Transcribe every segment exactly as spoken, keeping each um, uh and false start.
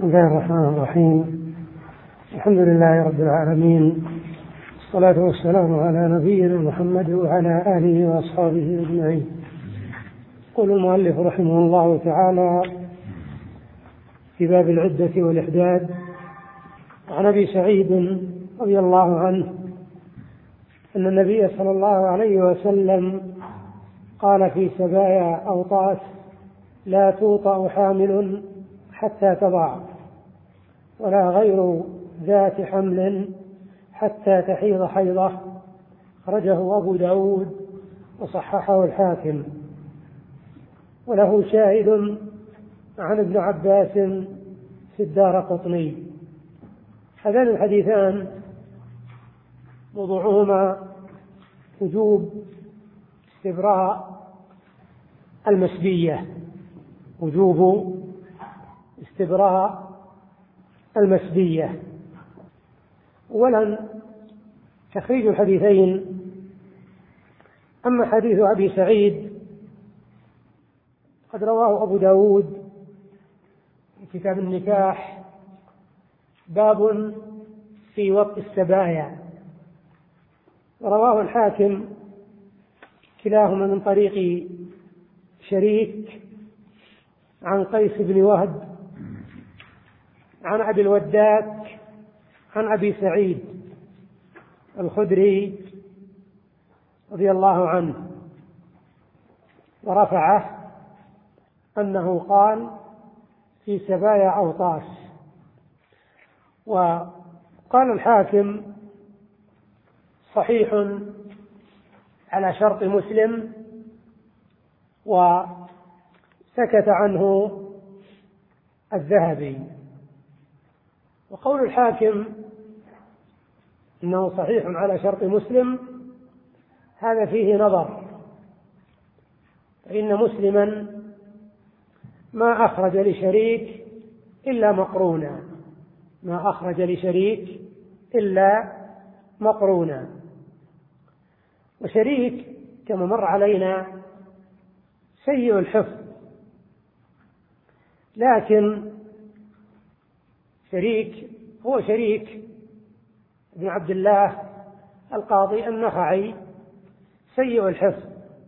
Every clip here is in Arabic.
بسم الله الرحمن الرحيم. الحمد لله رب العالمين، والصلاة والسلام على نبينا محمد وعلى آله وأصحابه أجمعين. يقول المؤلف رحمه الله تعالى في باب العدة والإحداد عن أبي سعيد رضي الله عنه أن النبي صلى الله عليه وسلم قال في سبايا أوطاس: لا توطأ حامل حتى تضع، ولا غير ذات حمل حتى تحيض حيضة. أخرجه أبو داود وصححه الحاكم، وله شاهد عن ابن عباس في الدارقطني. هذان الحديثان موضوعهما وجوب استبراء المسبية، وجوب استبراء المسبية. أولا تخريج الحديثين. أما حديث أبي سعيد قد رواه أبو داود في كتاب النكاح، باب في وطء السبايا، ورواه الحاكم كلاهما من طريق شريك عن قيس بن وهب عن أبي الوداك عن أبي سعيد الخدري رضي الله عنه، ورفعه أنه قال في سبايا أوطاس. وقال الحاكم صحيح على شرط مسلم، وسكت عنه الذهبي. وقول الحاكم إنه صحيح على شرط مسلم هذا فيه نظر، فإن مسلما ما أخرج لشريك إلا مقرونا، ما أخرج لشريك إلا مقرونا. وشريك كما مر علينا سيء الحفظ، لكن شريك هو شريك ابن عبد الله القاضي النخعي سيء الحفظ،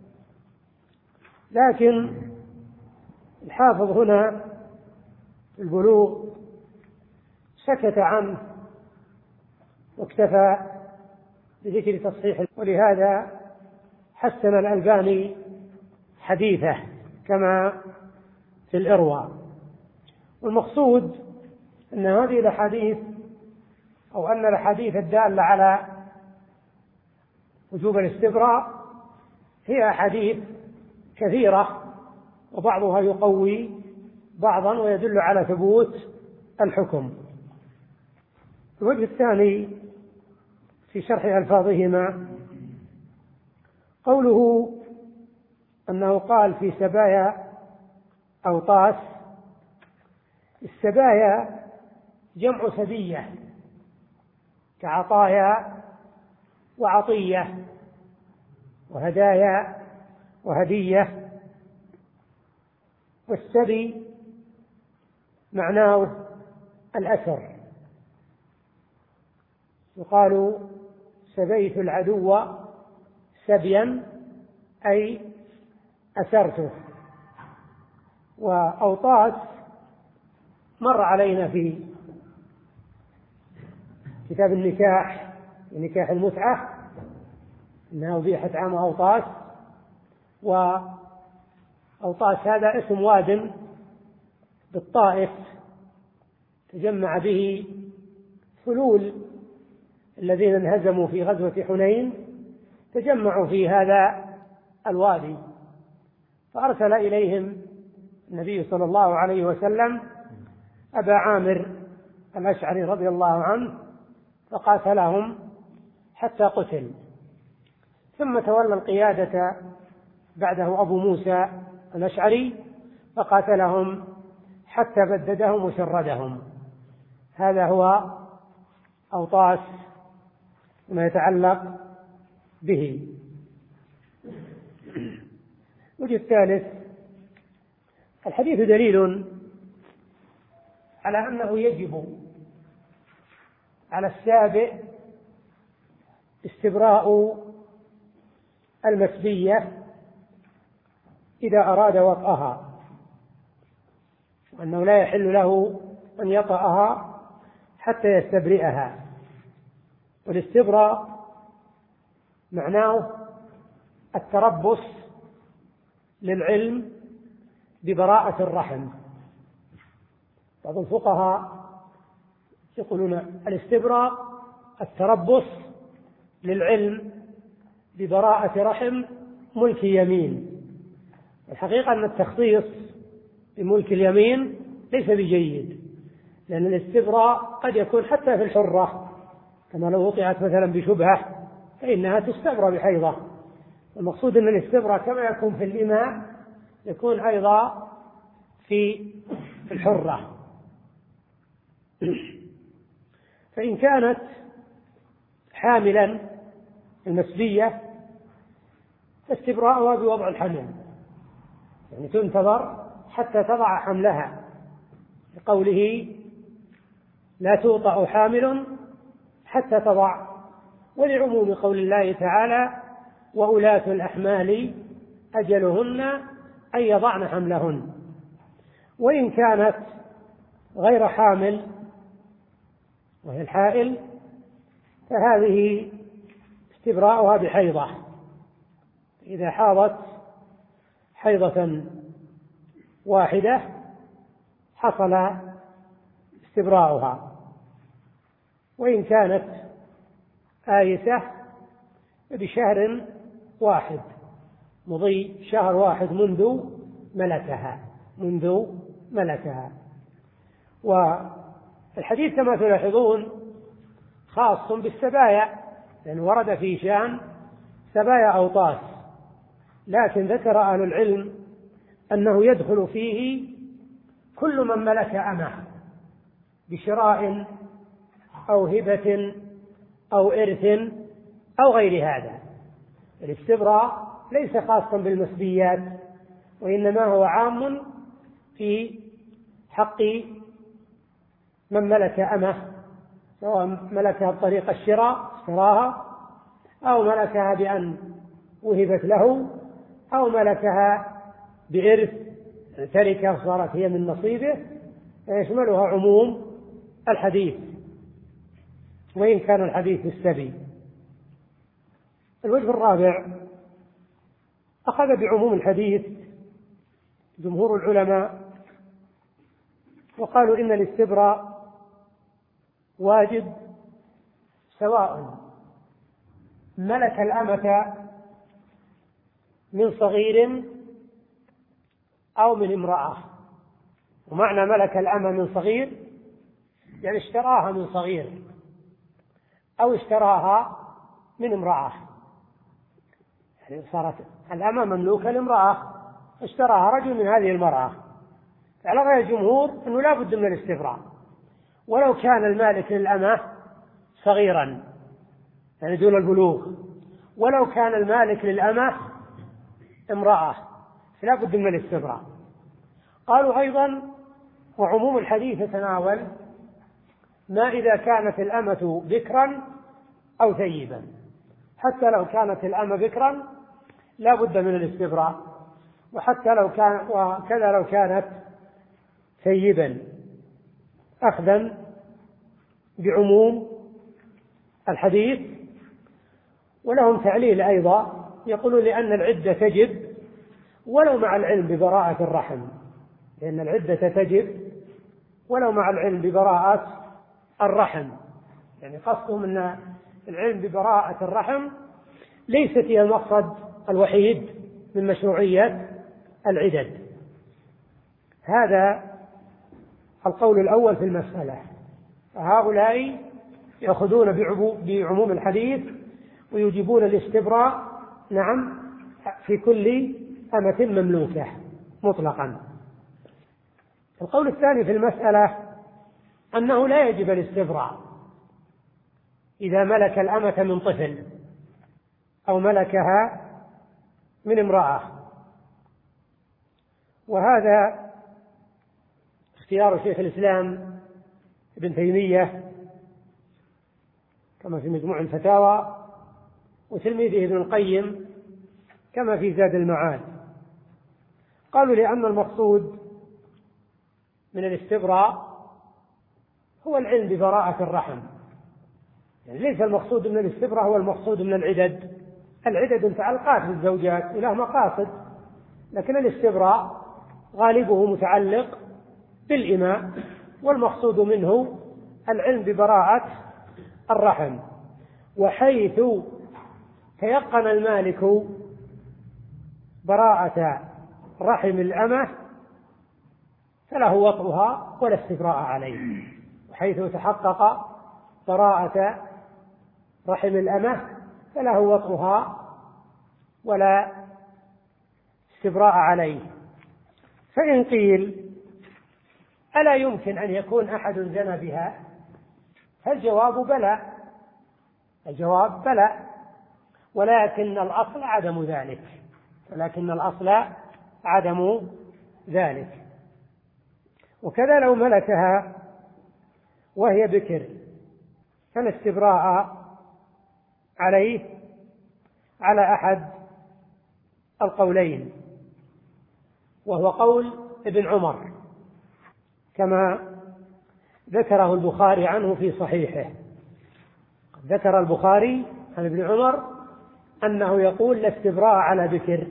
لكن الحافظ هنا في البلوغ سكت عنه واكتفى بذكر تصحيح، ولهذا حسن الألباني حديثه كما في الإرواء. والمقصود أن هذه الأحاديث أو أن الأحاديث الدالة على وجوب الاستبراء هي أحاديث كثيرة، وبعضها يقوي بعضا ويدل على ثبوت الحكم. الوجه الثاني في شرح ألفاظهما قوله أنه قال في سبايا أوطاس. السبايا جمع سبية كعطايا وعطية وهدايا وهدية. والسبي معناه الأسر، يقال سبيت العدو سبيا أي أسرته. وأوطاس مر علينا في كتاب النكاح، نكاح المتعة، إنها أبيحت عام أوطاس. وأوطاس هذا اسم واد بالطائف تجمع به فلول الذين انهزموا في غزوة حنين، تجمعوا في هذا الوادي، فأرسل إليهم النبي صلى الله عليه وسلم أبا عامر الأشعري رضي الله عنه، فقاتلهم حتى قتل، ثم تولى القيادة بعده أبو موسى الأشعري فقاتلهم حتى بددهم وشردهم. هذا هو أوطاس ما يتعلق به. الوجه الثالث: الحديث دليل على أنه يجب على السابق استبراء المسبية إذا أراد وطئها، وأنه لا يحل له أن يطأها حتى يستبرئها. والاستبراء معناه التربص للعلم ببراءة الرحم. بعض الفقهاء يقولون الاستبراء التربص للعلم ببراءة رحم ملك يمين. الحقيقة أن التخصيص بملك اليمين ليس بجيد، لأن الاستبراء قد يكون حتى في الحرة، كما لو وطئت مثلا بشبهة فإنها تستبرأ بحيضة. المقصود أن الاستبراء كما يكون في الإماء يكون أيضا في الحرة. فإن كانت حاملا المسبية فاستبراءها بوضع الحمل، يعني تنتظر حتى تضع حملها، لقوله لا توطأ حامل حتى تضع، ولعموم قول الله تعالى وأولاة الأحمال أجلهن أن يضعن حملهن. وإن كانت غير حامل وهي الحائل فهذه استبراؤها بحيضة، إذا حاضت حيضة واحدة حصل استبراؤها. وإن كانت آيسة بشهر واحد، مضي شهر واحد منذ ملكها منذ ملكها. والحديث كما تلاحظون خاص بالسبايا، لأن ورد في شأن سبايا أوطاس، لكن ذكر أهل العلم أنه يدخل فيه كل من ملك أمه بشراء أو هبة أو إرث أو غير هذا. الاستبراء ليس خاصا بالمسبيات، وإنما هو عام في حق من ملك أمه، سواء ملكها بطريق الشراء اشتراها، أو ملكها بأن وهبت له، أو ملكها بإرث تركة صارت هي من نصيبه، فيشملها عموم الحديث وإن كان الحديث بالسبي. الوجه الرابع أخذ بعموم الحديث جمهور العلماء، وقالوا إن الاستبراء واجب سواء ملك الأمة من صغير أو من امرأة. ومعنى ملك الأمة من صغير يعني اشتراها من صغير أو اشتراها من امرأة، يعني صارت الأمة مملوكة لامرأة اشتراها رجل من هذه المرأة. على رأي الجمهور أنه لا بد من الاستبراء ولو كان المالك للأمة صغيرا يعني دون البلوغ، ولو كان المالك للأمة امرأة لا بد من الاستبراء. قالوا أيضا وعموم الحديث يتناول ما إذا كانت الأمة بكرا أو ثيبا، حتى لو كانت الأمة بكرا لا بد من الاستبراء، وحتى لو كان وكذا لو كانت ثيبا، أخذا بعموم الحديث. ولهم تعليل أيضا، يقولون لأن العدة تجب ولو مع العلم ببراءة الرحم، لأن العدة تجب ولو مع العلم ببراءة الرحم، يعني قصدهم أن العلم ببراءة الرحم ليست هي المقصد الوحيد من مشروعية العدد. هذا القول الأول في المسألة. فهؤلاء يأخذون بعموم الحديث ويجيبون الاستبراء نعم في كل أمة مملوكة مطلقا. القول الثاني في المسألة أنه لا يجب الاستبراء إذا ملك الأمة من طفل أو ملكها من امرأة، وهذا اختيار شيخ الإسلام ابن تيمية كما في مجموع الفتاوى، وتلميذه ابن القيم كما في زاد المعاد. قالوا لأن المقصود من الاستبراء هو العلم ببراءة الرحم، يعني ليس المقصود من الاستبراء هو المقصود من العدد. العدد متعلقات بالزوجات وله مقاصد، لكن الاستبراء غالبه متعلق بالإماء، والمقصود منه العلم ببراءة الرحم. وحيث تيقن المالك براءة رحم الأمة فله وطئها ولا استبراء عليه، وحيث تحقق براءة رحم الأمة فله وطئها ولا استبراء عليه. فإن قيل ألا يمكن أن يكون أحد زنى بها؟ فالجواب بلى، الجواب بلى، ولكن الأصل عدم ذلك، ولكن الأصل عدم ذلك. وكذا لو ملكها وهي بكر فلا استبراء عليه على أحد القولين، وهو قول ابن عمر كما ذكره البخاري عنه في صحيحه. ذكر البخاري عن ابن عمر أنه يقول لا استبراء على بكر،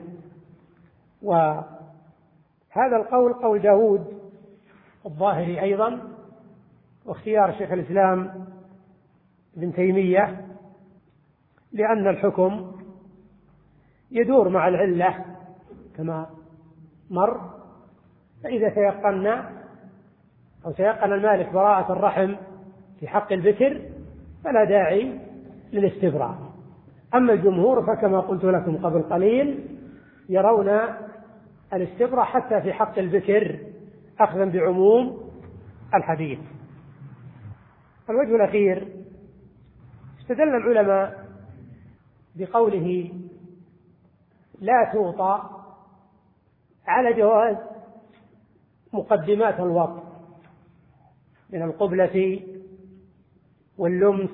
وهذا القول قول داود الظاهري أيضا، واختيار شيخ الإسلام ابن تيمية، لأن الحكم يدور مع العلة كما مر. فإذا تيقنا أو تيقن المالك براءة الرحم في حق البكر فلا داعي للاستبراء. أما الجمهور فكما قلت لكم قبل قليل يرون الاستبراء حتى في حق البكر أخذا بعموم الحديث. الوجه الأخير استدل العلماء بقوله لا توطى على جواز مقدمات الوطء من القبلة واللمس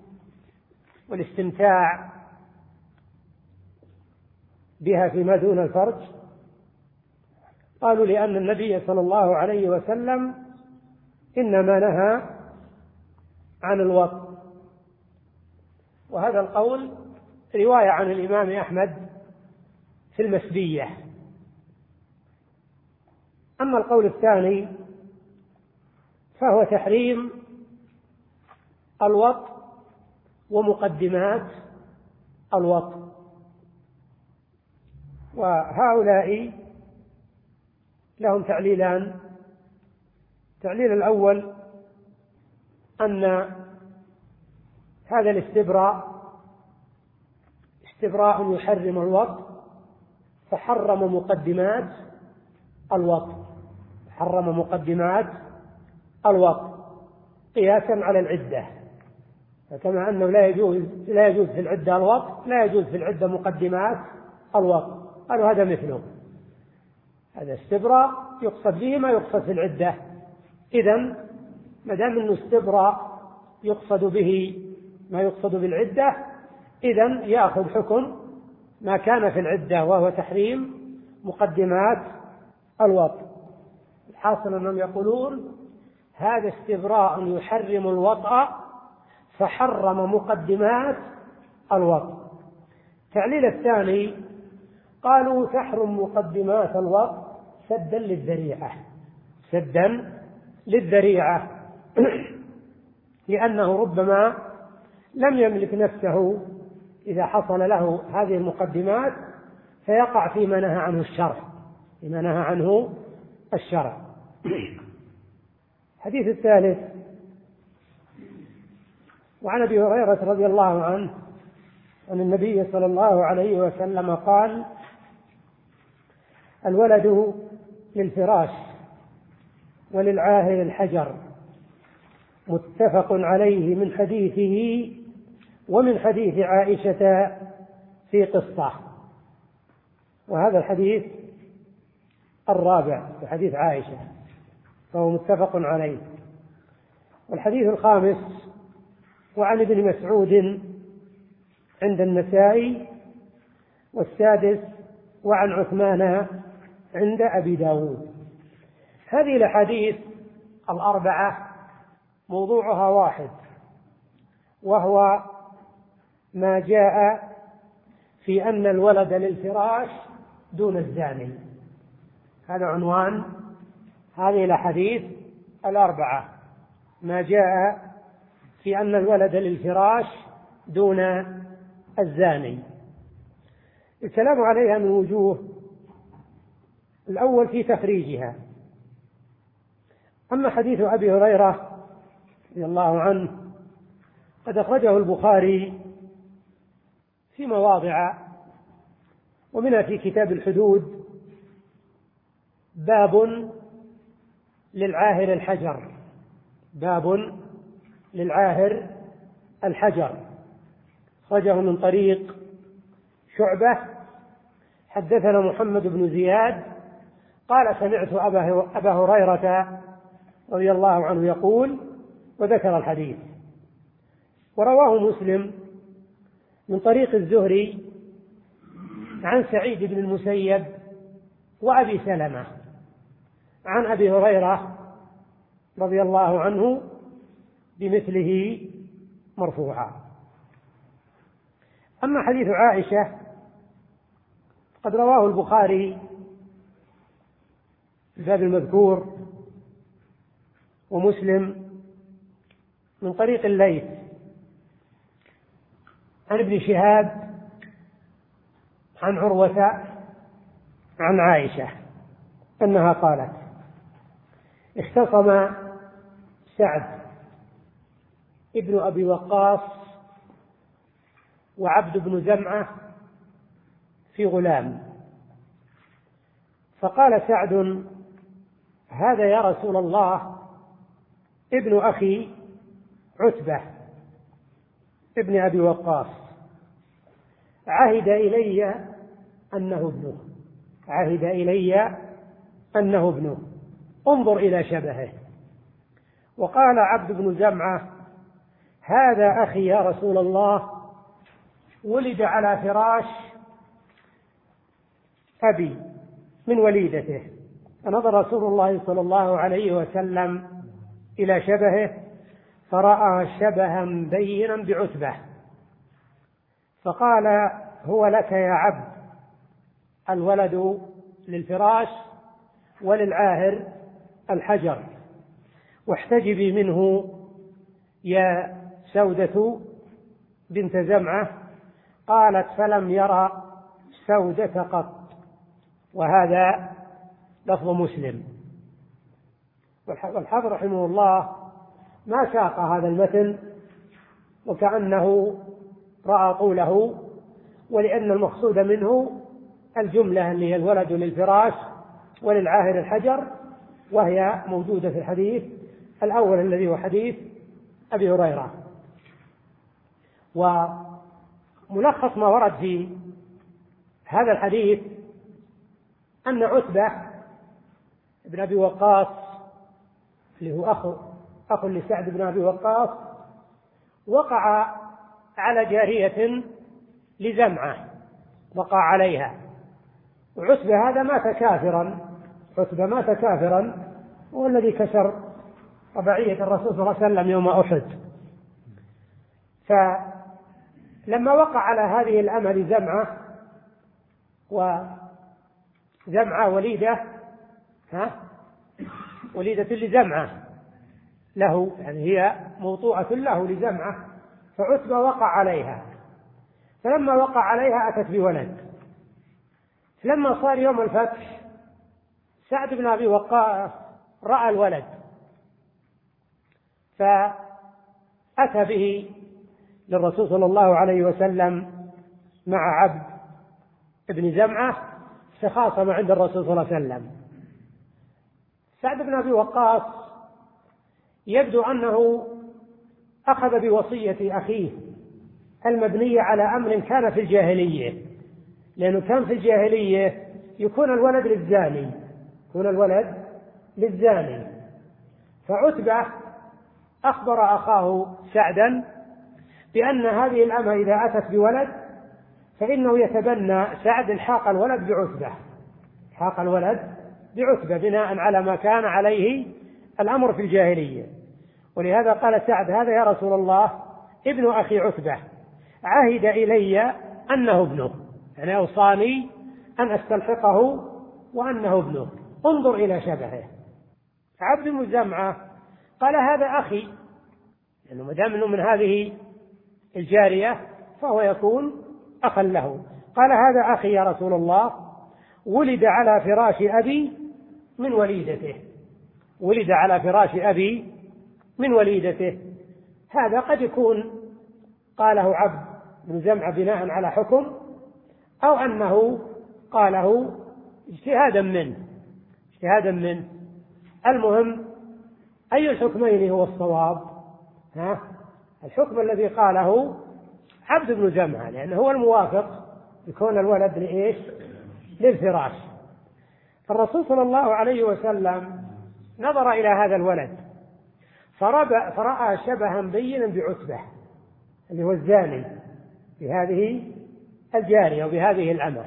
والاستمتاع بها فيما دون الفرج. قالوا لأن النبي صلى الله عليه وسلم إنما نهى عن الوطء، وهذا القول رواية عن الإمام أحمد في المسبية. أما القول الثاني فهو تحريم الوطء ومقدمات الوطء. وهؤلاء لهم تعليلان. التعليل الأول أن هذا الاستبراء استبراء يحرم الوطء، فحرم مقدمات الوطء، حرم مقدمات الوطء قياسا على العدة. فكما أنه لا يجوز لا يجوز في العدة الوطء، لا يجوز في العدة مقدمات الوطء. قالوا هذا مثله، هذا استبراء يقصد به ما يقصد في العدة. إذن ما دام أنه استبراء يقصد به ما يقصد بالعدة، إذن يأخذ حكم ما كان في العدة وهو تحريم مقدمات الوطء. الحاصل أنهم يقولون هذا استبراء يحرم الوطء فحرم مقدمات الوطء. التعليل الثاني قالوا تحرم مقدمات الوطء سدا للذريعة، سدا للذريعة لأنه ربما لم يملك نفسه إذا حصل له هذه المقدمات فيقع فيما نهى عنه الشرع، فيما نهى عنه الشرع. الحديث الثالث وعن أبي هريرة رضي الله عنه أن النبي صلى الله عليه وسلم قال الولد للفراش وللعاهر الحجر، متفق عليه من حديثه ومن حديث عائشة في قصة. وهذا الحديث الرابع في حديث عائشة، فهو متفق عليه. والحديث الحديث الخامس: وعن ابن مسعود عند النسائي. والسادس: وعن عثمان عند أبي داود. هذه الأحاديث الأربعة موضوعها واحد، وهو ما جاء في أن الولد للفراش دون الزاني. هذا عنوان هذه الأحاديث الأربعة: ما جاء في أن الولد للفراش دون الزاني. الكلام عليها من وجوه. الأول في تخريجها. أما حديث أبي هريرة رضي الله عنه قد أخرجه البخاري في مواضع، ومنها في كتاب الحدود باب للعاهر الحجر. باب للعاهر الحجر، أخرجه من طريق شعبة. حدثنا محمد بن زياد قال: سمعت أبا هريرة رضي الله عنه يقول، وذكر الحديث. ورواه مسلم من طريق الزهري عن سعيد بن المسيب وأبي سلمة عن أبي هريرة رضي الله عنه بمثله مرفوعا. أما حديث عائشة قد رواه البخاري في الباب المذكور، ومسلم من طريق الليث عن ابن شهاب عن عروة عن عائشة أنها قالت: اختصم سعد ابن أبي وقاص وعبد بن زمعة في غلام، فقال سعد: هذا يا رسول الله ابن أخي عتبة ابن أبي وقاص، عهد إلي أنه ابنه عهد إلي أنه ابنه انظر إلى شبهه. وقال عبد بن زمعة: هذا أخي يا رسول الله، ولد على فراش أبي من وليدته. فنظر رسول الله صلى الله عليه وسلم إلى شبهه فرأى شبها بينا بعتبة، فقال: هو لك يا عبد، الولد للفراش وللعاهر الحجر، واحتجبي منه يا سودة بنت زمعة. قالت: فلم يرى سودة قط. وهذا لفظ مسلم. والحافظ رحمه الله ما ساق هذا المتن، وكأنه رأى طوله، ولأن المقصود منه الجملة اللي هي الولد للفراش وللعاهر الحجر، وهي موجودة في الحديث الأول الذي هو حديث أبي هريرة. وملخص ما ورد في هذا الحديث أن عتبة بن أبي وقاص اللي هو أخو أخ لسعد بن أبي وقاص وقع على جارية لزمعة، وقع عليها. وعتبة هذا مات كافرا عتبة مات كافرا هو الذي كسر رباعية الرسول صلى الله عليه وسلم يوم أحد. فلما وقع على هذه الأمة لزمعة، وزمعة وليدة ها وليدة لزمعة له، يعني هي موطوعة له لزمعة، فعتبة وقع عليها. فلما وقع عليها أتت بولد. لما صار يوم الفتح سعد بن أبي وقاص رأى الولد فأتى به للرسول صلى الله عليه وسلم مع عبد بن زمعة، تخاصم عند الرسول صلى الله عليه وسلم. سعد بن أبي وقاص يبدو أنه أخذ بوصية أخيه المبنية على أمر كان في الجاهلية، لأنه كان في الجاهلية يكون الولد للزاني يكون الولد للزاني فعتبة أخبر أخاه سعدا بأن هذه الأمة إذا أتت بولد فإنه يتبنى سعد الحاق الولد بعتبة، حاق الولد بعتبة بناء على ما كان عليه الأمر في الجاهلية. ولهذا قال سعد: هذا يا رسول الله ابن أخي عتبة، عهد إلي أنه ابنه، يعني أوصاني أن أستلحقه وأنه ابنه، انظر إلى شبهه. عبد بن زمعة قال: هذا أخي، لأنه يعني ما دام أنه من هذه الجارية فهو يكون أخا له. قال: هذا أخي يا رسول الله، ولد على فراش أبي من وليدته، ولد على فراش أبي من وليدته. هذا قد يكون قاله عبد بن زمعة بناء على حكم، أو أنه قاله اجتهادا منه اجتهادا منه المهم أي الحكمين هو الصواب؟ ها؟ الحكم الذي قاله عبد بن زمعة، لأنه هو الموافق يكون الولد لإيش؟ للفراش. فالرسول صلى الله عليه وسلم نظر إلى هذا الولد فرأى شبها بينا بعتبة اللي هو الزاني بهذه الجارية وبهذه الأمة،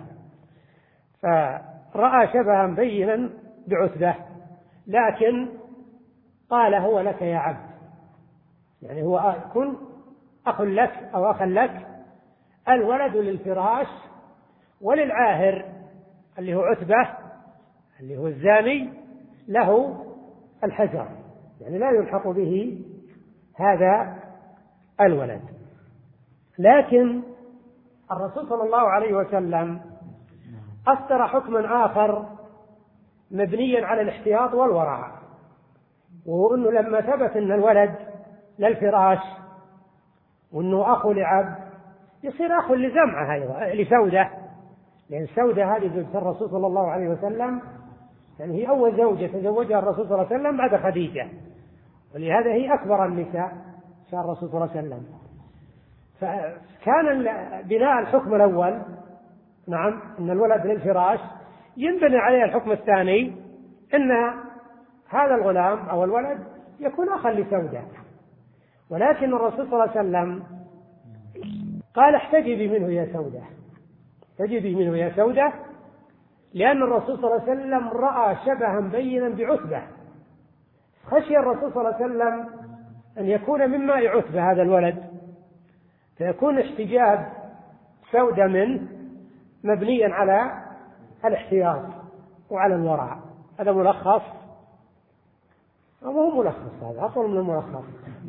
فرأى شبها بينا بعتبة، لكن قال: هو لك يا عبد، يعني هو كن أخ لك أو أخا لك، الولد للفراش، وللعاهر اللي هو عتبة اللي هو الزاني له الحجر، يعني لا يلحق به هذا الولد. لكن الرسول صلى الله عليه وسلم أصدر حكما آخر مبنيا على الاحتياط والورع، وهو أنه لما ثبت أن الولد للفراش وأنه أخو لعبد يصير أخو لزمعة أيضا لسودة، لأن سودة هذه زوجة الرسول صلى الله عليه وسلم، يعني هي أول زوجة تزوجها الرسول صلى الله عليه وسلم بعد خديجة، ولهذا هي أكبر النساء شاء الرسول صلى الله عليه وسلم. فكان بناء الحكم الأول نعم أن الولد للفراش ينبني عليه الحكم الثاني أن هذا الغلام أو الولد يكون أخا لسودة، ولكن الرسول صلى الله عليه وسلم قال: احتجبي منه يا سودة، احتجبي منه يا سودة، لأن الرسول صلى الله عليه وسلم رأى شبها بينا بعتبة، خشي الرسول صلى الله عليه وسلم أن يكون من ماء عتبة هذا الولد، فيكون احتجاب سودة منه مبنيا على الاحتياط وعلى الورع. هذا ملخص، أو هو ملخص، هذا أطول من الملخص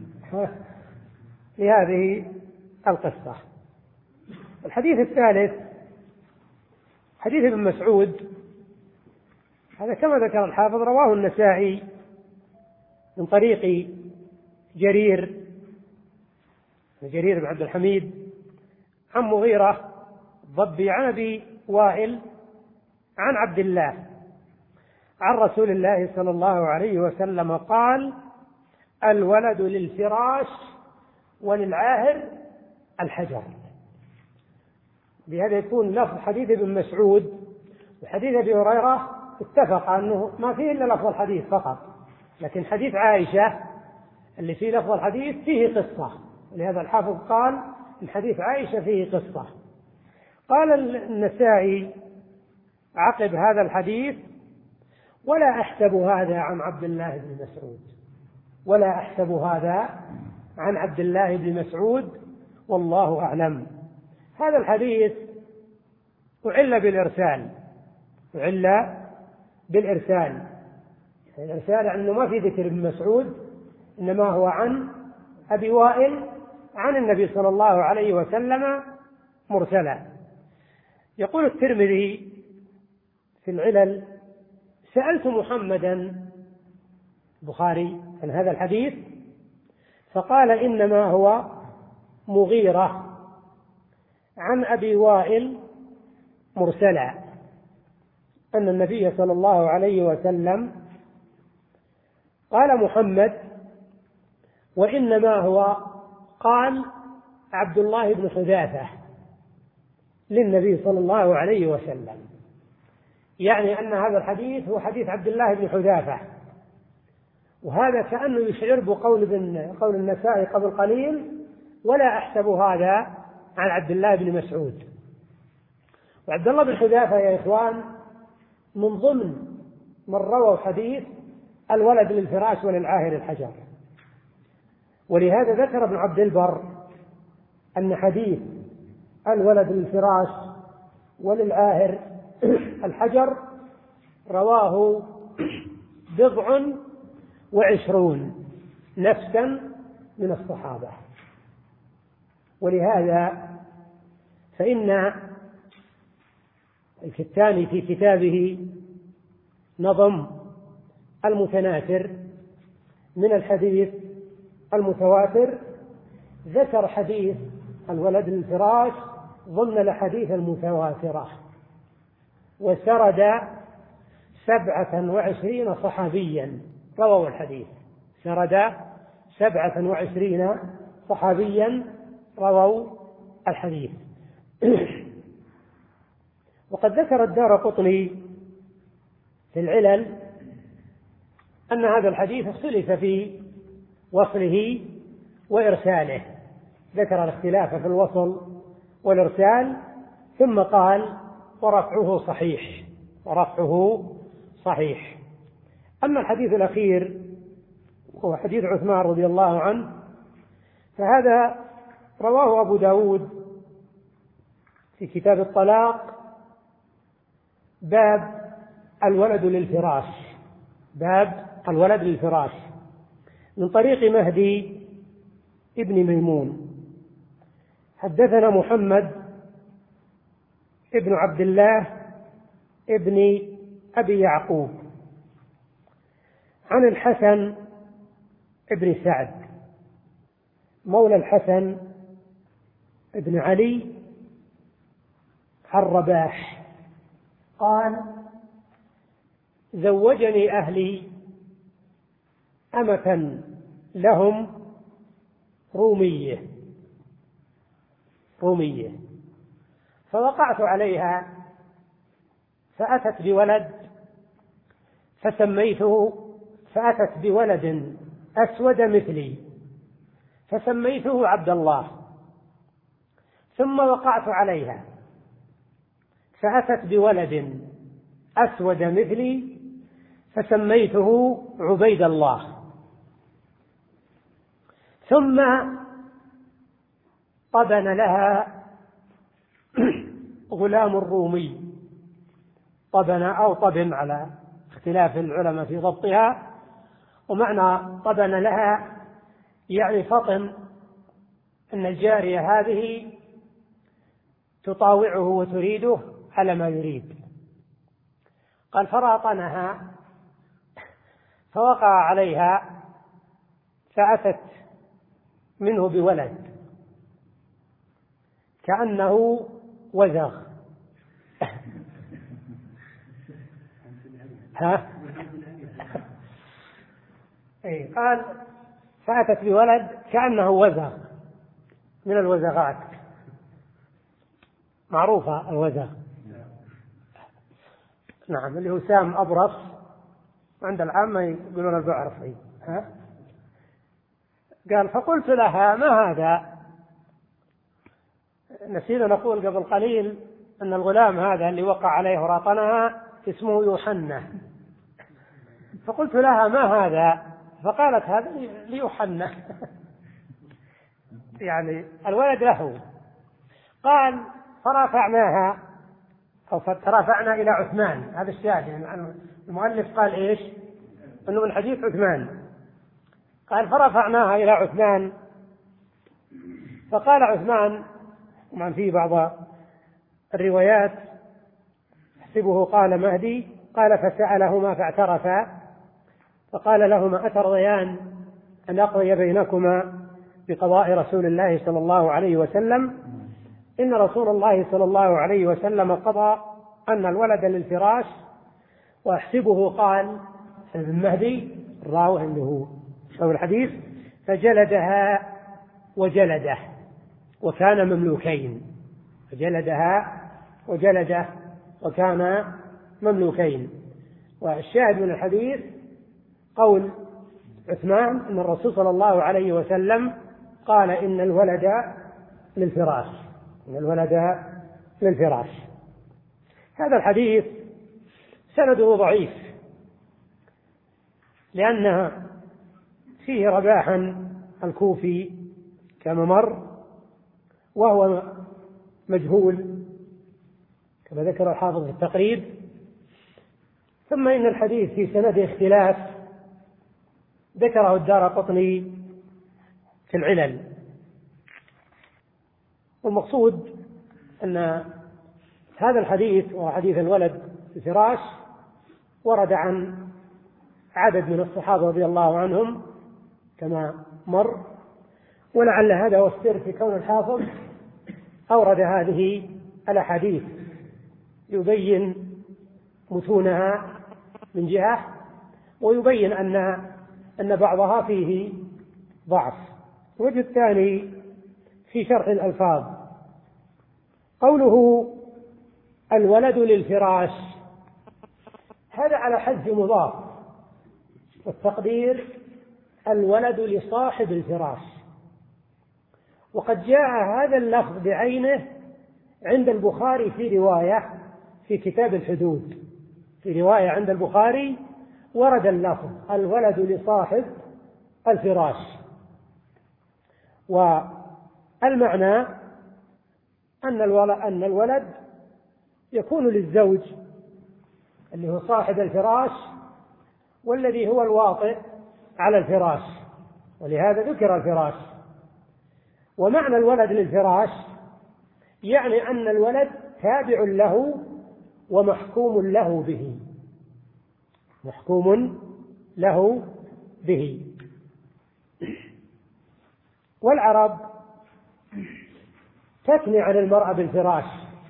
لهذه القصة. الحديث الثالث حديث ابن مسعود، هذا كما ذكر الحافظ رواه النسائي من طريق جرير جرير بن عبد الحميد عن مغيرة الضبي عن أبي وائل عن عبد الله عن رسول الله صلى الله عليه وسلم قال: الولد للفراش وللعاهر الحجر. بهذا يكون لفظ حديث ابن مسعود وحديث أبي هريرة اتفق أنه ما فيه إلا لفظ الحديث فقط، لكن حديث عائشة اللي فيه لفظ الحديث فيه قصة، ولهذا الحافظ قال: الحديث عائشة فيه قصة. قال النسائي عقب هذا الحديث: ولا أحسب هذا عن عبد الله بن مسعود، ولا أحسب هذا عن عبد الله بن مسعود والله أعلم. هذا الحديث أعل بالإرسال، أعل بالإرسال، الإرسال أنه ما في ذكر ابن مسعود، إنما هو عن أبي وائل عن النبي صلى الله عليه وسلم مرسلا. يقول الترمذي في العلل: سألت محمدا البخاري عن هذا الحديث فقال: إنما هو مغيرة عن أبي وائل مرسلا، أن النبي صلى الله عليه وسلم قال محمد، وإنما هو قال عبد الله بن حذافة للنبي صلى الله عليه وسلم، يعني أن هذا الحديث هو حديث عبد الله بن حذافة، وهذا كأنه يشعر بقول ابن قول النسائي قبل قليل: ولا أحسب هذا عن عبد الله بن مسعود. وعبد الله بن حذافة يا إخوان من ضمن من رووا حديث الولد للفراش وللعاهر الحجر، ولهذا ذكر ابن عبد البر أن حديث الولد للفراش وللعاهر الحجر رواه بضع وعشرون نفسا من الصحابة. ولهذا فإن الكتاني في كتابه نظم المتناثر من الحديث المتواتر ذكر حديث الولد للفراش ضمن الأحاديث المتواترة، وسرد سبعة وعشرين صحابيا رووا الحديث، سرد سبعة وعشرين صحابيا رووا الحديث. وقد ذكر الدارقطني في العلل أن هذا الحديث اختلف في وصله وإرساله، ذكر الاختلاف في الوصل والإرسال، ثم قال: ورفعه صحيح، ورفعه صحيح. أما الحديث الأخير وهو حديث عثمان رضي الله عنه فهذا رواه أبو داود في كتاب الطلاق باب الولد للفراش، باب الولد للفراش من طريق مهدي ابن ميمون. حدثنا محمد ابن عبد الله ابن أبي يعقوب عن الحسن ابن سعد مولى الحسن ابن علي الرباح قال: زوجني أهلي أمة لهم رومية رومية فوقعت عليها فأتت بولد فسميته فأتت بولد أسود مثلي فسميته عبد الله، ثم وقعت عليها فأتت بولد أسود مثلي فسميته عبيد الله، ثم طبن لها غلام رومي، طبن أو طبن على اختلاف العلماء في ضبطها، ومعنى طبن لها يعني فطن أن الجارية هذه تطاوعه وتريده على ما يريد. قال: فراطنها فوقع عليها فأتت منه بولد كأنه وزغ. ها؟ إيه قال: فأتت بولد كأنه وزغ من الوزغات، معروفة الوزغ، نعم، اللي هو سام أبرص عند العامة يقولون البعرفي. ها؟ قال: فقلت لها: ما هذا؟ نسينا نقول قبل قليل أن الغلام هذا اللي وقع عليه وراطنها اسمه يوحنا. فقلت لها: ما هذا؟ فقالت: هذا ليوحنا. يعني الولد له. قال: فرافعناها أو فرافعنا إلى عثمان. هذا الشاهد، يعني المؤلف قال إيش؟ أنه من حديث عثمان. قال: فرافعناها إلى عثمان، فقال عثمان، ومن فيه بعض الروايات احسبه قال مهدي، قال: فسألهما فاعترفا، فقال لهما: أترضيان أن أقضي بينكما بقضاء رسول الله صلى الله عليه وسلم؟ إن رسول الله صلى الله عليه وسلم قضى أن الولد للفراش. وأحسبه قال ابن مهدي الراوي اللي هو شو الحديث: فجلدها وجلده، وكان مملوكين، فجلدها وجلده وكان مملوكين. والشاهد من الحديث قول عثمان أن الرسول صلى الله عليه وسلم قال إن الولد للفراش، إن الولد للفراش. هذا الحديث سنده ضعيف لأن فيه رباحا الكوفي كما مر، وهو مجهول كما ذكر الحافظ في التقريب. ثم إن الحديث في سنده اختلاف ذكره الدارقطني في العلل. والمقصود أن هذا الحديث وهو حديث الولد في الفراش ورد عن عدد من الصحابة رضي الله عنهم كما مر، ولعل هذا هو السر في كون الحافظ أورد هذه الأحاديث يبين متونها من جهة، ويبين أن أن بعضها فيه ضعف. الوجه الثاني في شرح الألفاظ قوله الولد للفراش، هذا على حذف مضاف، والتقدير الولد لصاحب الفراش. وقد جاء هذا اللفظ بعينه عند البخاري في رواية في كتاب الحدود، في رواية عند البخاري ورد اللفظ الولد لصاحب الفراش، والمعنى أن الولد يكون للزوج اللي هو صاحب الفراش والذي هو الواطئ على الفراش، ولهذا ذكر الفراش. ومعنى الولد للفراش يعني أن الولد تابع له ومحكوم له به، محكوم له به. والعرب تثني عن المرأة بالفراش،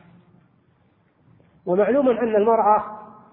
ومعلوم أن المرأة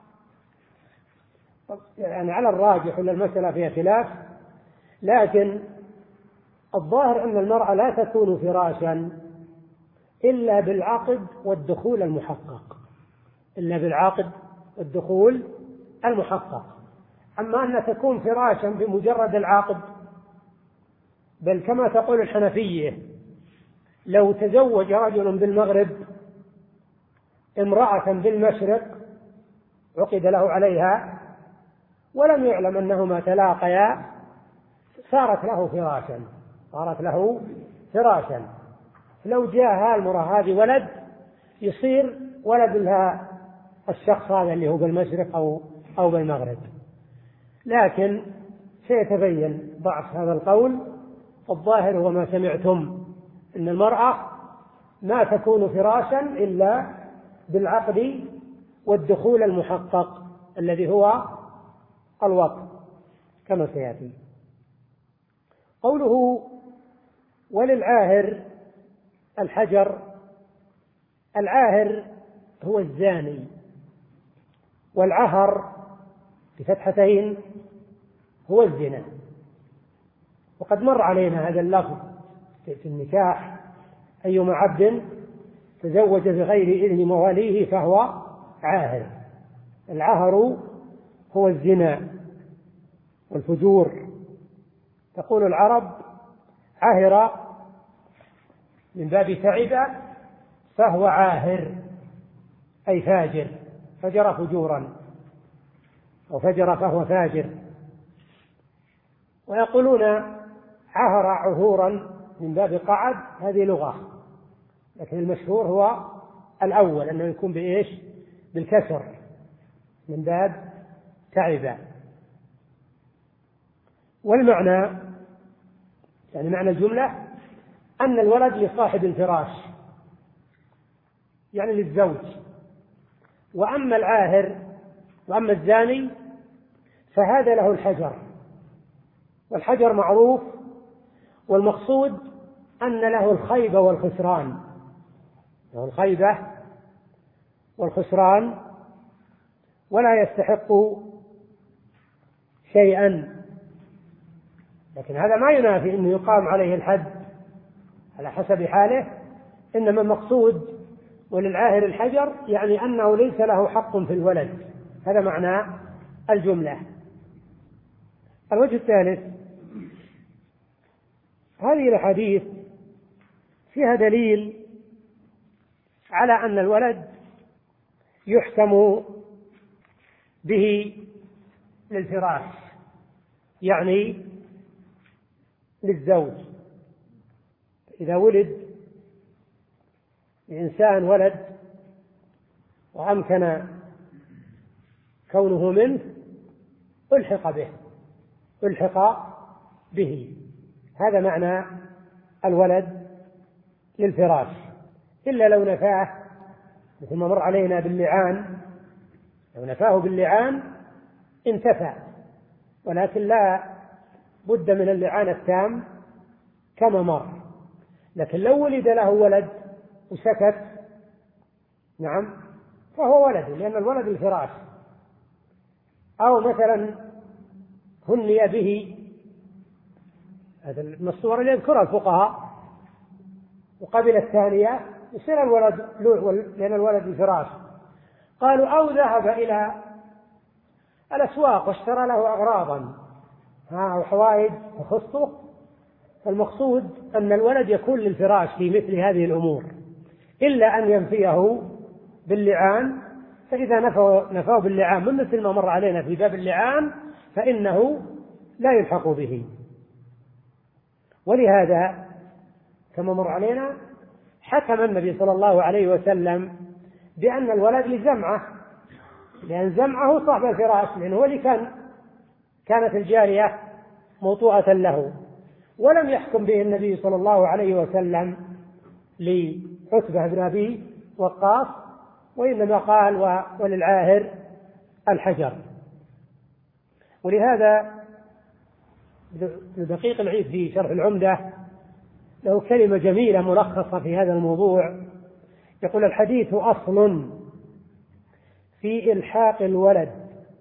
يعني على الراجح ولا المسألة فيها خلاف، لكن الظاهر أن المرأة لا تكون فراشا إلا بالعقد والدخول المحقق، إلا بالعقد والدخول المحقق. أما أن تكون فراشا بمجرد العقد، بل كما تقول الحنفية لو تزوج رجل بالمغرب امرأة بالمشرق عقد له عليها ولم يعلم أنهما تلاقيا صارت له فراشا، صارت له فراشا. لو جاء المرأة هذه ولد يصير ولد لها الشخص هذا اللي هو بالمشرق أو أو بالمغرب. لكن سيتبين ضعف هذا القول. الظاهر هو ما سمعتم، إن المرأة ما تكون فراشا إلا بالعقد والدخول المحقق الذي هو الوطء كما سيأتي. قوله وللعاهر الحجر، العاهر هو الزاني، والعهر بفتحتين هو الزنا. وقد مر علينا هذا اللفظ في النكاح: أيما عبد تزوج بغير إذن مواليه فهو عاهر. العهر هو الزنا والفجور. تقول العرب عهر من باب تعب فهو عاهر، أي فاجر، فجر فجورا، أو فجر فهو فاجر. ويقولون عهر عهورا من باب قعد، هذه لغة، لكن المشهور هو الأول أنه يكون بإيش؟ بالكسر من باب تعب. والمعنى يعني معنى الجملة أن الولد لصاحب الفراش يعني للزوج. وأما العاهر وأما الزاني فهذا له الحجر، والحجر معروف، والمقصود أن له الخيبة والخسران، له الخيبة والخسران، ولا يستحق شيئا. لكن هذا ما ينافي أنه يقام عليه الحد على حسب حاله، إنما المقصود وللعاهر الحجر يعني أنه ليس له حق في الولد. هذا معنى الجملة. الوجه الثالث هذه الأحاديث فيها دليل على أن الولد يحكم به للفراش، يعني للزوج. إذا ولد لإنسان ولد وأمكن كونه منه ألحق به ألحق به هذا معنى الولد للفراش، إلا لو نفاه، مثل ما مر علينا باللعان، لو نفاه باللعان انتفى، ولكن لا بد من اللعان التام كما مر. لكن لو ولد له ولد وسكت، نعم، فهو ولد، لأن الولد الفراش. أو مثلا هني به، هذا من الصور اللي يذكرها الفقهاء، وقبل الثانية يصير الولد لأن الولد الفراش. قالوا أو ذهب إلى الأسواق واشترى له أغراضا ها وحوائج تخصه، فالمقصود أن الولد يكون للفراش في مثل هذه الأمور، إلا أن ينفيه باللعان. فإذا نفاه باللعان من مثل ما مر علينا في باب اللعان فإنه لا يلحق به. ولهذا كما مر علينا حكم النبي صلى الله عليه وسلم بأن الولد لزمعة، لأن زمعه صاحب الفراش، لأنه هو اللي كان كانت الجارية موطوءة له. ولم يحكم به النبي صلى الله عليه وسلم لعتبة بن أبي وقاص، وإنما قال وللعاهر الحجر. ولهذا دقيق العيد في شرح العمدة له كلمة جميلة ملخصة في هذا الموضوع، يقول: الحديث أصل في إلحاق الولد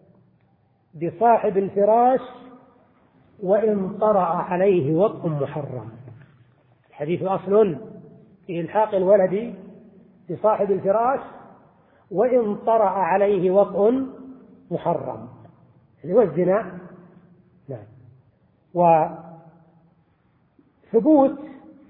بصاحب الفراش وإن طرأ عليه وطء محرم. الحديث أصل في إلحاق الولد بصاحب الفراش وإن طرأ عليه وطء محرم، اللي هو الزنا. نعم. وثبوت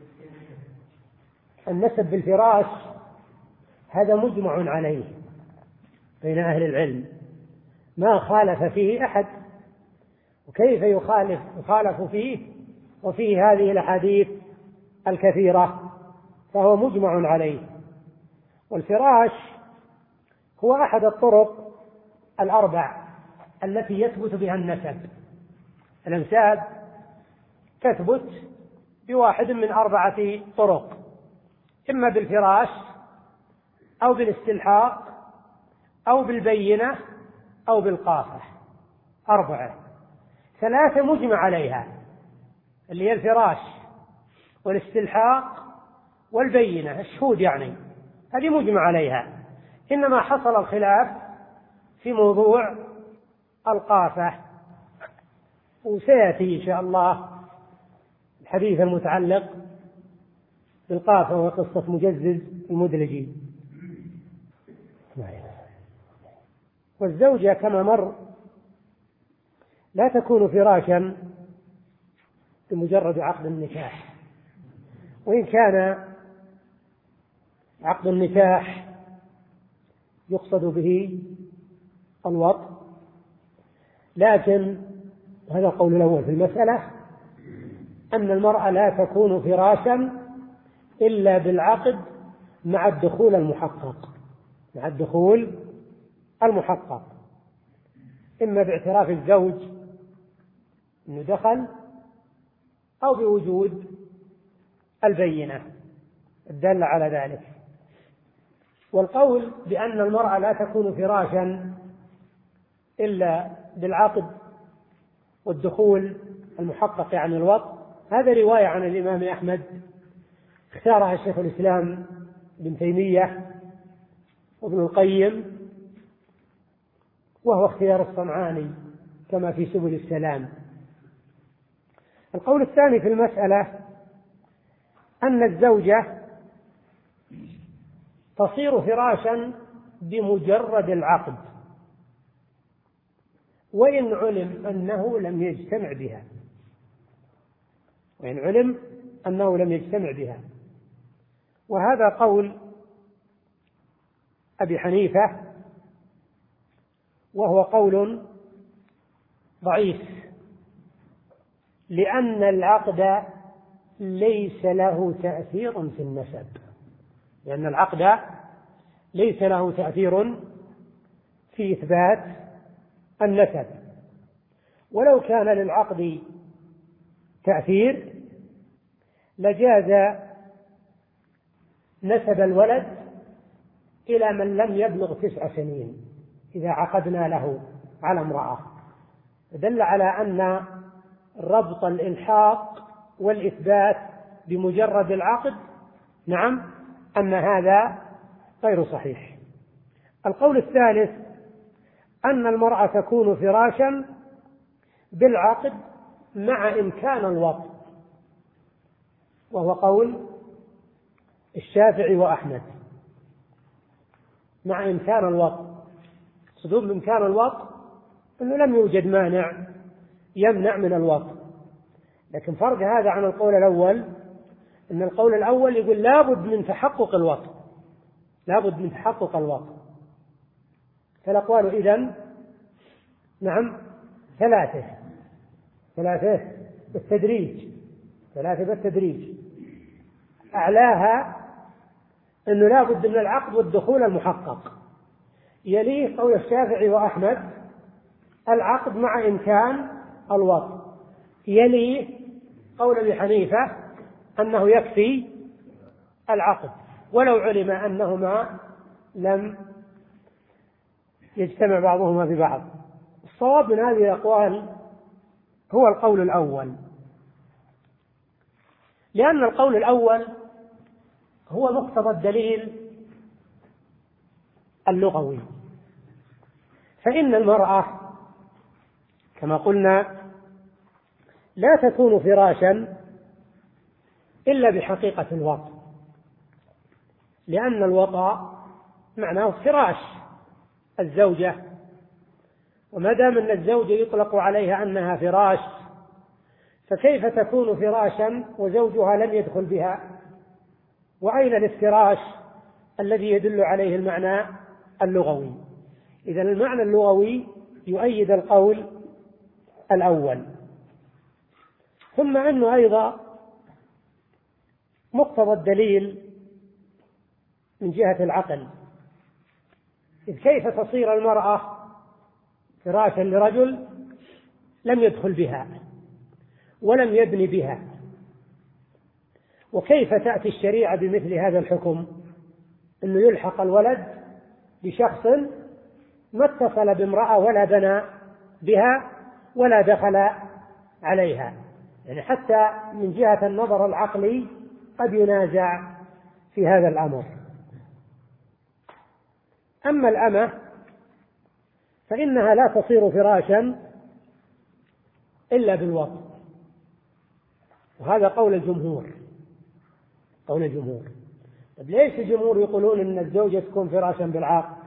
النسب بالفراش هذا مجمع عليه بين أهل العلم، ما خالف فيه أحد، وكيف يخالف يخالف فيه وفيه هذه الأحاديث الكثيرة، فهو مجمع عليه. والفراش هو أحد الطرق الأربع التي يثبت بها النسب. الأنساب تثبت بواحد من أربعة طرق، إما بالفراش أو بالاستلحاق أو بالبينة أو بالقافة. أربعة، ثلاثة مجمع عليها اللي هي الفراش والاستلحاق والبينة، الشهود يعني، هذه مجمع عليها. إنما حصل الخلاف في موضوع القافة، وسيأتي إن شاء الله الحديث المتعلق بالقافة وقصة مجزز المدلجي. والزوجة كما مر لا تكون فراشا بمجرد عقد النكاح، وإن كان عقد النكاح يقصد به الوطء، لكن هذا القول الأول في المسألة، أن المرأة لا تكون فراشا إلا بالعقد مع الدخول المحقق مع الدخول المحقق إما باعتراف الزوج أنه دخل أو بوجود البينة الدالة على ذلك. والقول بأن المرأة لا تكون فراشا إلا بالعقد والدخول المحقق يعني الوطء، هذا رواية عن الإمام أحمد اختارها شيخ الإسلام ابن تيمية وابن القيم، وهو اختيار الصنعاني كما في سبل السلام. القول الثاني في المسألة أن الزوجة تصير فراشا بمجرد العقد، وإن علم أنه لم يجتمع بها وإن علم أنه لم يجتمع بها. وهذا قول أبي حنيفة، وهو قول ضعيف، لأن العقد ليس له تأثير في النسب، لأن العقد ليس له تأثير في إثبات النسب. ولو كان للعقد تأثير لجاز نسب الولد إلى من لم يبلغ تسع سنين إذا عقدنا له على امرأة، دل على أن ربط الإلحاق والإثبات بمجرد العقد نعم أن هذا غير صحيح. القول الثالث أن المرأة تكون فراشا بالعقد مع إمكان الوطء، وهو قول الشافعي وأحمد، مع إمكان الوطء. صدوق بإمكان الوطء أنه لم يوجد مانع يمنع من الوطء، لكن فرق هذا عن القول الأول أن القول الأول يقول لابد من تحقق الوطء، لابد من تحقق الوطء. فالأقوال إذن نعم ثلاثة ثلاثة بالتدريج، ثلاثة بالتدريج. أعلاها أنه لابد من العقد والدخول المحقق، يليه قول الشافعي وأحمد العقد مع إمكان الوطء، يليه قول أبي حنيفة أنه يكفي العقد ولو علم أنهما لم يجتمع بعضهما ببعض. الصواب من هذه الأقوال هو القول الأول، لأن القول الأول هو مقتضى الدليل اللغوي. فإن المرأة كما قلنا لا تكون فراشا إلا بحقيقة الوطء، لأن الوطء معناه فراش الزوجة، وما دام أن الزوجة يطلق عليها أنها فراش فكيف تكون فراشا وزوجها لم يدخل بها؟ وأين الافتراش الذي يدل عليه المعنى اللغوي؟ إذا المعنى اللغوي يؤيد القول الأول. ثم أنه أيضا مقتضى الدليل من جهة العقل، إذ كيف تصير المرأة فراشا لرجل لم يدخل بها ولم يبني بها؟ وكيف تأتي الشريعة بمثل هذا الحكم، أنه يلحق الولد بشخص ما اتصل بامرأة ولا بنى بها ولا دخل عليها؟ يعني حتى من جهة النظر العقلي قد ينازع في هذا الأمر. أما الأمة فإنها لا تصير فراشا إلا بالوطء، وهذا قول الجمهور، قول الجمهور. طيب ليش الجمهور يقولون أن الزوجة تكون فراشا بالعقد؟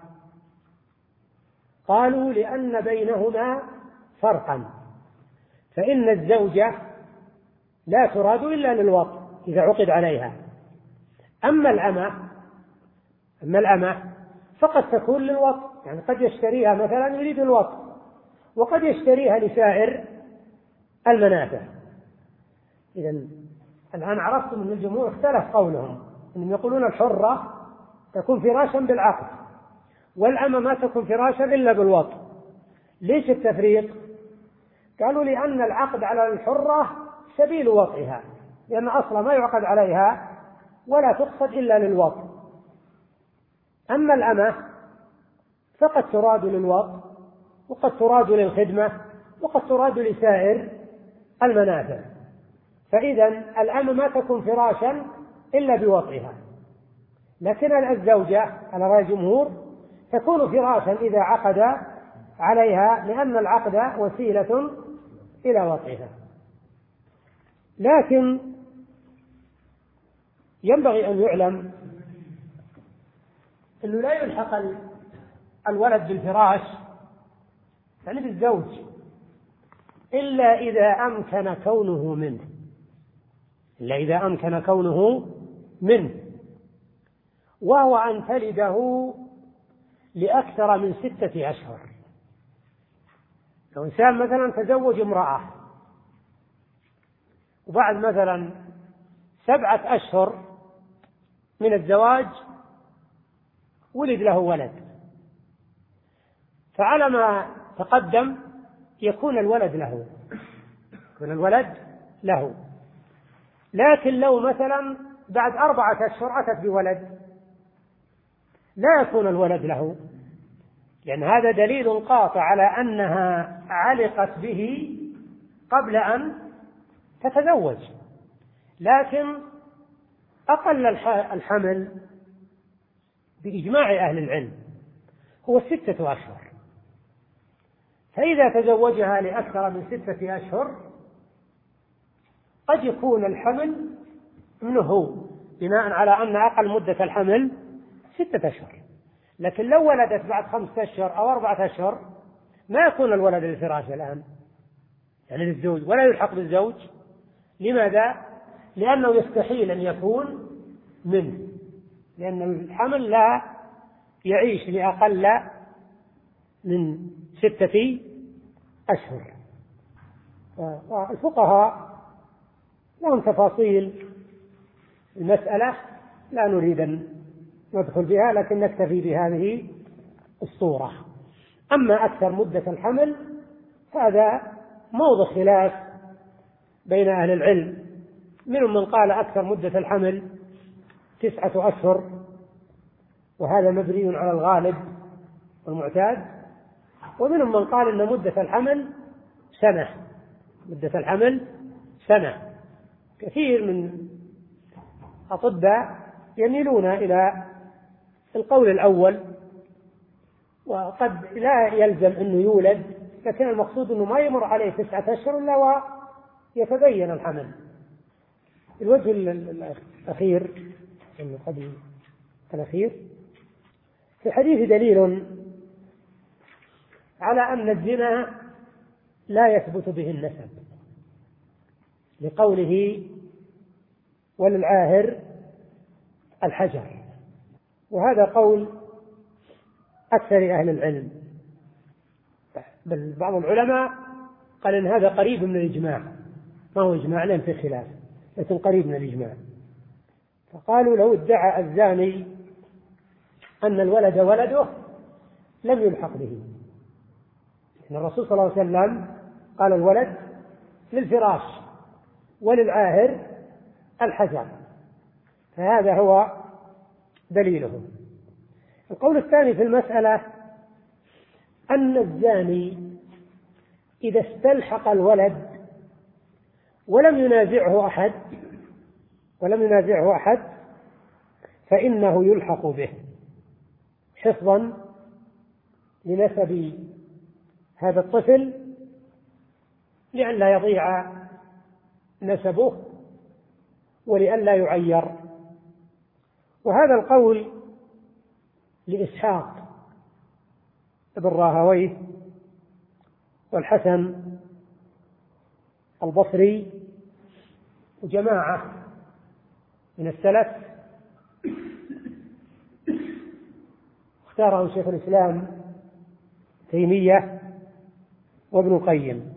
قالوا لأن بينهما فرقا، فإن الزوجة لا تراد إلا للوطء إذا عقد عليها، أما الأمة أما الأمة فقد تكون للوطء، يعني قد يشتريها مثلا يريد الوطء، وقد يشتريها لسائر المنافع. إذن الآن عرفتم أن الجمهور اختلف قولهم، أنهم يقولون الحرة تكون فراشا بالعقد والأمة ما تكون فراشا إلا بالوطء. ليش التفريق؟ قالوا لأن العقد على الحرة سبيل وطئها، لأن أصلا ما يعقد عليها ولا تقصد إلا للوطء. أما الأمة فقد تراد للوطء وقد تراد للخدمة وقد تراد لسائر المنافع، فإذا الأمة ما تكون فراشا إلا بوطئها. لكن الزوجة على رأي الجمهور تكون فراشا إذا عقد عليها، لأن العقد وسيلة إلى وطئها. لكن ينبغي أن يعلم أنه لا يلحق الولد بالفراش يعني بالزوج إلا إذا أمكن كونه منه، إلا إذا أمكن كونه منه، وهو أن تلده لأكثر من ستة أشهر. لو إنسان مثلا تزوج امرأة وبعد مثلا سبعة أشهر من الزواج ولد له ولد، فعلى ما تقدم يكون الولد له يكون الولد له لكن لو مثلا بعد أربعة أشهر أتت بولد لا يكون الولد له، لأن هذا دليل قاطع على أنها علقت به قبل أن تتزوج. لكن أقل الحمل بإجماع أهل العلم هو ستة أشهر، فإذا تزوجها لأكثر من ستة أشهر قد يكون الحمل منه، بناء على أن أقل مدة الحمل ستة أشهر. لكن لو ولدت بعد خمسة أشهر أو أربعة أشهر ما يكون الولد للفراش الآن، يعني للزوج، ولا يلحق بالزوج. لماذا؟ لأنه يستحيل أن يكون منه، لأن الحمل لا يعيش لأقل من ستة أشهر. والفقهاء لهم تفاصيل المسألة لا نريد أن ندخل بها، لكن نكتفي بهذه الصورة. أما أكثر مدة الحمل هذا موضع خلاف بين أهل العلم، منهم من قال أكثر مدة الحمل تسعة أشهر، وهذا مبني على الغالب والمعتاد، ومنهم من قال أن مدة الحمل سنة مدة الحمل سنة. كثير من أطباء يميلون إلى القول الأول، وقد لا يلزم أنه يولد، لكن المقصود أنه ما يمر عليه تسعة أشهر إلا ويتبين الحمل. الوجه الأخير قبل الأخير في الحديث دليل على أن الزنا لا يثبت به النسب، لقوله وللعاهر الحجر، وهذا قول أكثر أهل العلم، بل بعض العلماء قال إن هذا قريب من الإجماع، ما هو إجماع لأن في خلاف، لكن قريب من الإجماع. فقالوا لو ادعى الزاني أن الولد ولده لم يلحق به، إن الرسول صلى الله عليه وسلم قال الولد للفراش وللعاهر الحجر، فهذا هو دليله. القول الثاني في المسألة أن الزاني إذا استلحق الولد ولم ينازعه أحد ولم ينازعه أحد فإنه يلحق به حفظا لنسب هذا الطفل، لئلا يضيع نسبه ولئلا يعير. وهذا القول لإسحاق بن راهويه والحسن البصري وجماعة من السلف، اختاره شيخ الإسلام تيمية وابن القيم.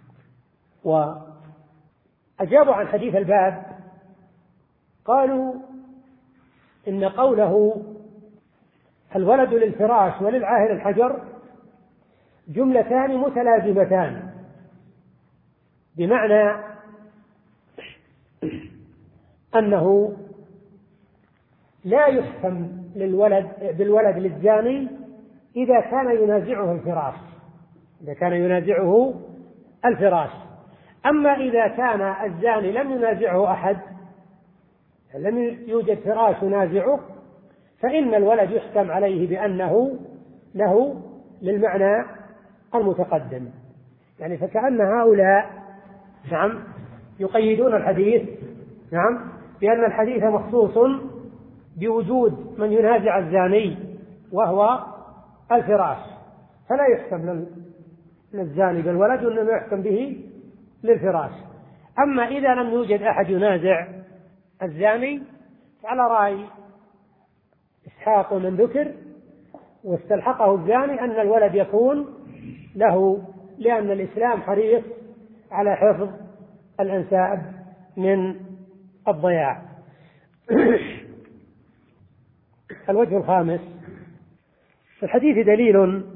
وأجابوا عن حديث الباب قالوا إن قوله الولد للفراش وللعاهر الحجر جملتان متلازمتان، بمعنى أنه لا يحكم للولد بالولد للزاني إذا كان ينازعه الفراش إذا كان ينازعه الفراش أما إذا كان الزاني لم ينازعه أحد، لم يوجد فراش ينازعه، فإن الولد يحكم عليه بأنه له للمعنى المتقدم. يعني فكأن هؤلاء نعم يقيدون الحديث نعم بأن الحديث مخصوص بوجود من ينازع الزاني وهو الفراش، فلا يحكم للزاني بالولد وإنما يحكم به للفراش. أما إذا لم يوجد أحد ينازع الزاني فعلى رأي إسحاق ومن ذكر واستلحقه الزاني أن الولد يكون له، لأن الإسلام حريص على حفظ الأنساب من الضياع. الوجه الخامس: في الحديث دليل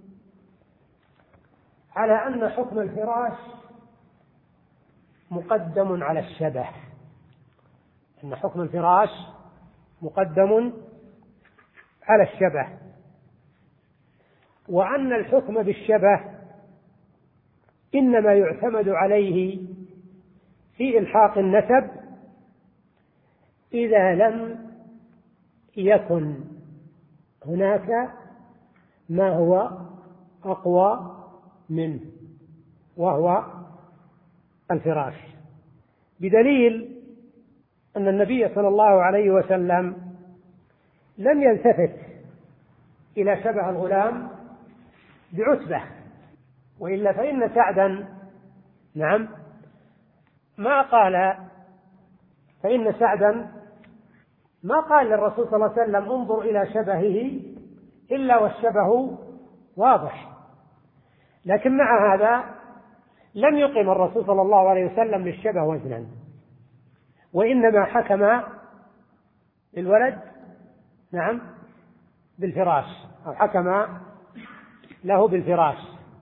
على أن حكم الفراش مقدم على الشبه، أن حكم الفراش مقدم على الشبه، وأن الحكم بالشبه إنما يعتمد عليه في إلحاق النسب إذا لم يكن هناك ما هو أقوى منه وهو الفراش، بدليل أن النبي صلى الله عليه وسلم لم يلتفت إلى شبه الغلام بعتبة، وإلا فإن سعدا نعم ما قال فإن سعدا ما قال للرسول صلى الله عليه وسلم انظر إلى شبهه إلا والشبه واضح، لكن مع هذا لم يقم الرسول صلى الله عليه وسلم للشبه وزنا، وإنما حكم للولد نعم بالفراش، أو حكم له بالفراش.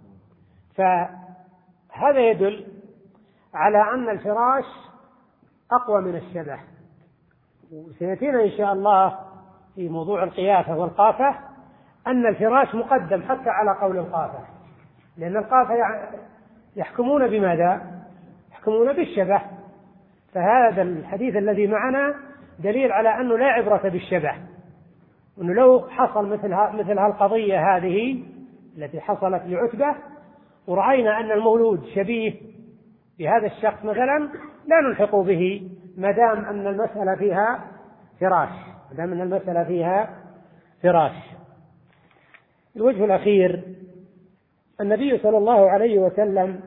فهذا يدل على أن الفراش أقوى من الشبه. وسيأتينا إن شاء الله في موضوع القيافة والقافة أن الفراش مقدم حتى على قول القافة، لأن القافة يحكمون بماذا؟ يحكمون بالشبه. فهذا الحديث الذي معنا دليل على أنه لا عبرة بالشبه، أنه لو حصل مثل مثل هالقضية هذه التي حصلت لعتبة ورأينا أن المولود شبيه بهذا الشخص مثلا لا نلحق به ما دام أن المسألة فيها فراش، ما دام أن المسألة فيها فراش. الوجه الأخير: النبي صلى الله عليه وسلم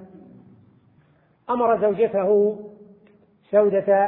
أمر زوجته سودة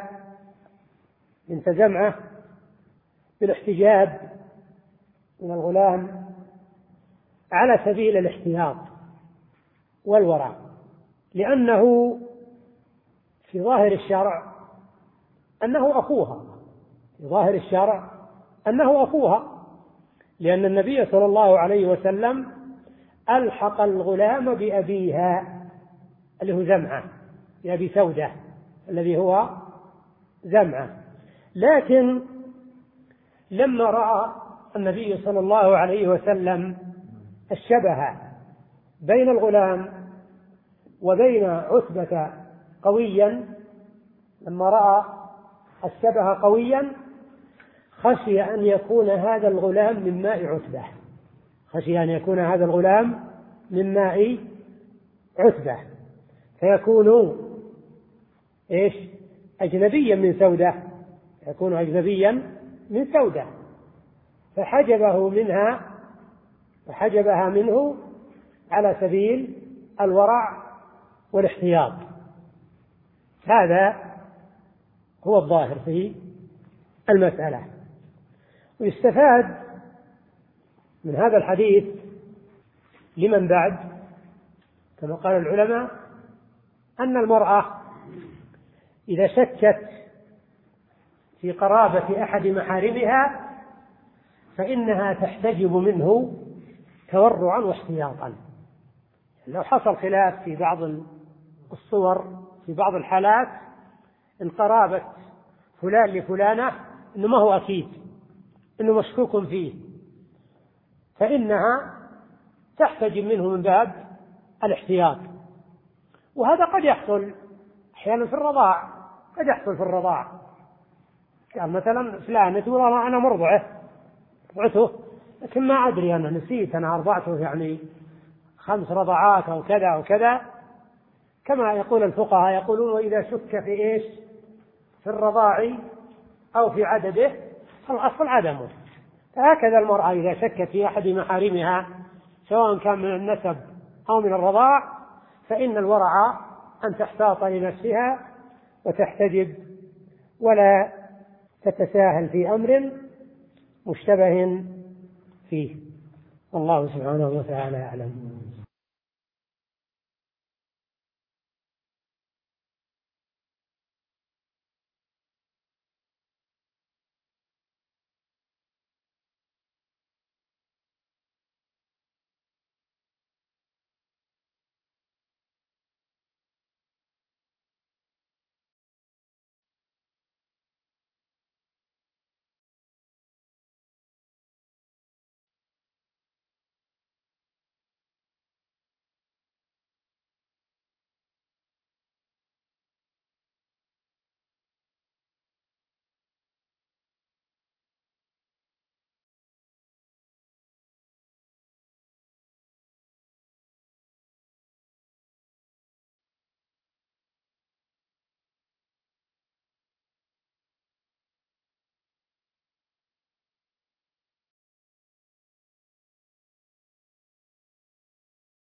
بنت زمعة بالاحتجاب من الغلام على سبيل الاحتياط والورع، لأنه في ظاهر الشرع أنه أخوها، في ظاهر الشرع أنه أخوها، لأن النبي صلى الله عليه وسلم ألحق الغلام بأبيها اللي هو زمعة، بأبي سودة الذي هو زمعة. لكن لما رأى النبي صلى الله عليه وسلم الشبه بين الغلام وبين عتبة قويا، لما رأى الشبه قويا خشي أن يكون هذا الغلام من ماء عتبة، خشي أن يكون هذا الغلام من ماء عتبة فيكون إيش؟ أجنبيا من سودة، يكون أجنبيا من سودة، فحجبه منها وحجبها منه على سبيل الورع والاحتياط. هذا هو الظاهر في المسألة. ويستفاد من هذا الحديث لمن بعد كما قال العلماء أن المرأة إذا شكت في قرابة أحد محارمها فإنها تحتجب منه تورعا واحتياطا. لو حصل خلاف في بعض الصور في بعض الحالات إن قرابة فلان لفلانة إنه ما هو أكيد، إنه مشكوك فيه، فإنها تحتجب منه من باب الاحتياط. وهذا قد يحصل أحيانا في الرضاع، قد يحصل في الرضاع، يعني مثلا فلان تقول أنا مرضعه رضعته لكن ما أدري أنا نسيت أنا أرضعته يعني خمس رضعات أو كذا أو كذا، كما يقول الفقهاء يقولون وإذا شك في إيش؟ في الرضاع أو في عدده فالأصل عدمه. فهكذا المرأة إذا شكت في أحد محارمها سواء كان من النسب أو من الرضاع فإن الورع أن تحتاط لنفسها وتحتجب ولا تتساهل في أمر مشتبه فيه. والله سبحانه وتعالى أعلم.